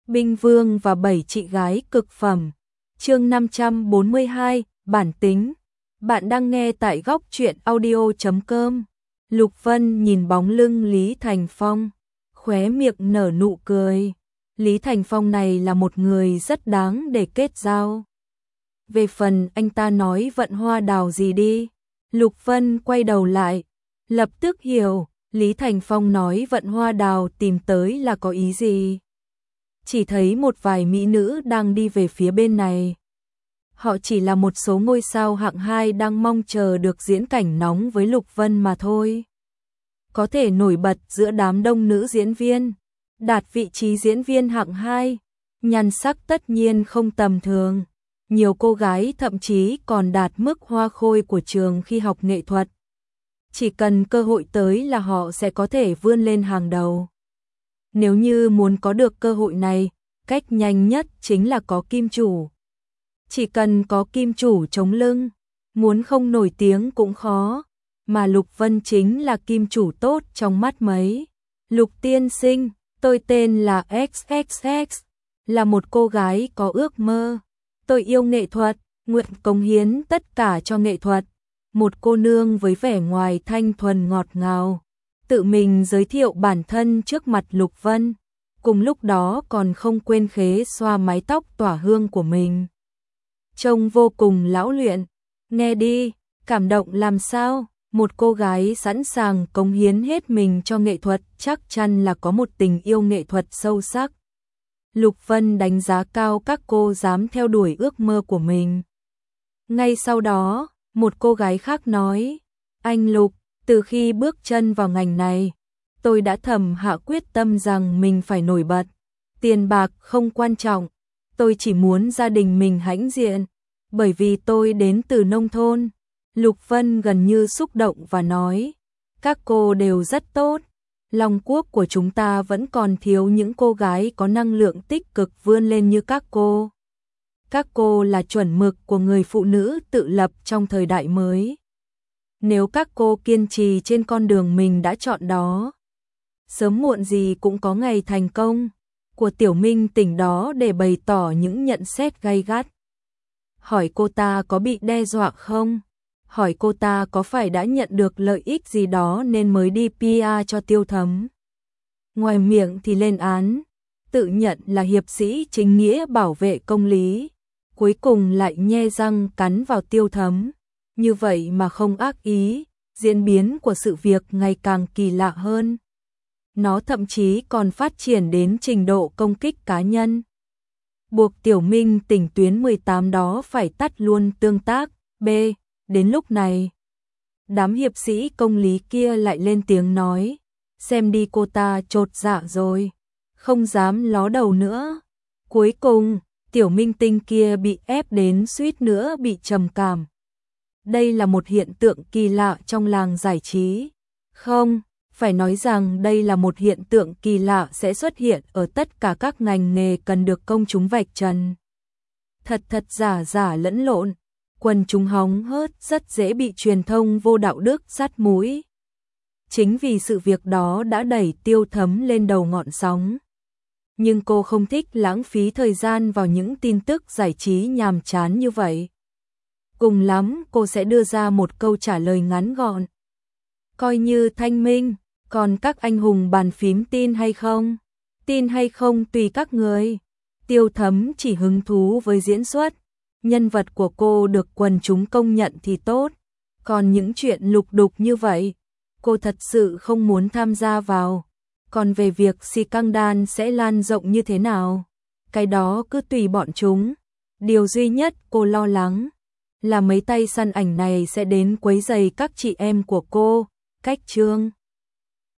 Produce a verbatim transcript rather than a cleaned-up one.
Binh Vương và bảy chị gái cực phẩm. Chương năm trăm bốn mươi hai, bản tính. Bạn đang nghe tại góc truyện audio chấm com. Lục Vân nhìn bóng lưng Lý Thành Phong, khóe miệng nở nụ cười. Lý Thành Phong này là một người rất đáng để kết giao. Về phần anh ta nói vận hoa đào gì đi, Lục Vân quay đầu lại, lập tức hiểu, Lý Thành Phong nói vận hoa đào tìm tới là có ý gì. Chỉ thấy một vài mỹ nữ đang đi về phía bên này. Họ chỉ là một số ngôi sao hạng hai đang mong chờ được diễn cảnh nóng với Lục Vân mà thôi. Có thể nổi bật giữa đám đông nữ diễn viên, đạt vị trí diễn viên hạng hai, nhan sắc tất nhiên không tầm thường. Nhiều cô gái thậm chí còn đạt mức hoa khôi của trường khi học nghệ thuật. Chỉ cần cơ hội tới là họ sẽ có thể vươn lên hàng đầu. Nếu như muốn có được cơ hội này, cách nhanh nhất chính là có kim chủ. Chỉ cần có kim chủ chống lưng, muốn không nổi tiếng cũng khó, mà Lục Vân chính là kim chủ tốt trong mắt mấy. Lục tiên sinh, tôi tên là ích ích ích, là một cô gái có ước mơ. Tôi yêu nghệ thuật, nguyện cống hiến tất cả cho nghệ thuật. Một cô nương với vẻ ngoài thanh thuần ngọt ngào, tự mình giới thiệu bản thân trước mặt Lục Vân, cùng lúc đó còn không quên khế xoa mái tóc tỏa hương của mình. Trông vô cùng lão luyện, nghe đi, cảm động làm sao, một cô gái sẵn sàng cống hiến hết mình cho nghệ thuật chắc chắn là có một tình yêu nghệ thuật sâu sắc. Lục Vân đánh giá cao các cô dám theo đuổi ước mơ của mình. Ngay sau đó, một cô gái khác nói, anh Lục, từ khi bước chân vào ngành này, tôi đã thầm hạ quyết tâm rằng mình phải nổi bật. Tiền bạc không quan trọng, tôi chỉ muốn gia đình mình hãnh diện, bởi vì tôi đến từ nông thôn. Lục Vân gần như xúc động và nói, các cô đều rất tốt. Long quốc của chúng ta vẫn còn thiếu những cô gái có năng lượng tích cực vươn lên như các cô. Các cô là chuẩn mực của người phụ nữ tự lập trong thời đại mới. Nếu các cô kiên trì trên con đường mình đã chọn đó, sớm muộn gì cũng có ngày thành công. Của Tiểu Minh tỉnh đó để bày tỏ những nhận xét gay gắt. Hỏi cô ta có bị đe dọa không? Hỏi cô ta có phải đã nhận được lợi ích gì đó nên mới đi pê e cho Tiêu Thấm. Ngoài miệng thì lên án, tự nhận là hiệp sĩ chính nghĩa bảo vệ công lý, cuối cùng lại nhe răng cắn vào Tiêu Thấm. Như vậy mà không ác ý, diễn biến của sự việc ngày càng kỳ lạ hơn. Nó thậm chí còn phát triển đến trình độ công kích cá nhân. Buộc Tiểu Minh tỉnh tuyến mười tám đó phải tắt luôn tương tác. B. Đến lúc này, đám hiệp sĩ công lý kia lại lên tiếng nói, xem đi cô ta chột dạ rồi, không dám ló đầu nữa. Cuối cùng, Tiểu Minh tinh kia bị ép đến suýt nữa bị trầm cảm. Đây là một hiện tượng kỳ lạ trong làng giải trí. Không, phải nói rằng đây là một hiện tượng kỳ lạ sẽ xuất hiện ở tất cả các ngành nghề cần được công chúng vạch trần. Thật thật giả giả lẫn lộn, quần chúng hóng hớt rất dễ bị truyền thông vô đạo đức dắt mũi. Chính vì sự việc đó đã đẩy Tiêu Thấm lên đầu ngọn sóng. Nhưng cô không thích lãng phí thời gian vào những tin tức giải trí nhàm chán như vậy. Cùng lắm cô sẽ đưa ra một câu trả lời ngắn gọn. Coi như thanh minh, còn các anh hùng bàn phím tin hay không? Tin hay không tùy các người. Tiêu Thấm chỉ hứng thú với diễn xuất. Nhân vật của cô được quần chúng công nhận thì tốt. Còn những chuyện lục đục như vậy, cô thật sự không muốn tham gia vào. Còn về việc scandal sẽ lan rộng như thế nào, cái đó cứ tùy bọn chúng. Điều duy nhất cô lo lắng là mấy tay săn ảnh này sẽ đến quấy rầy các chị em của cô. Cách chương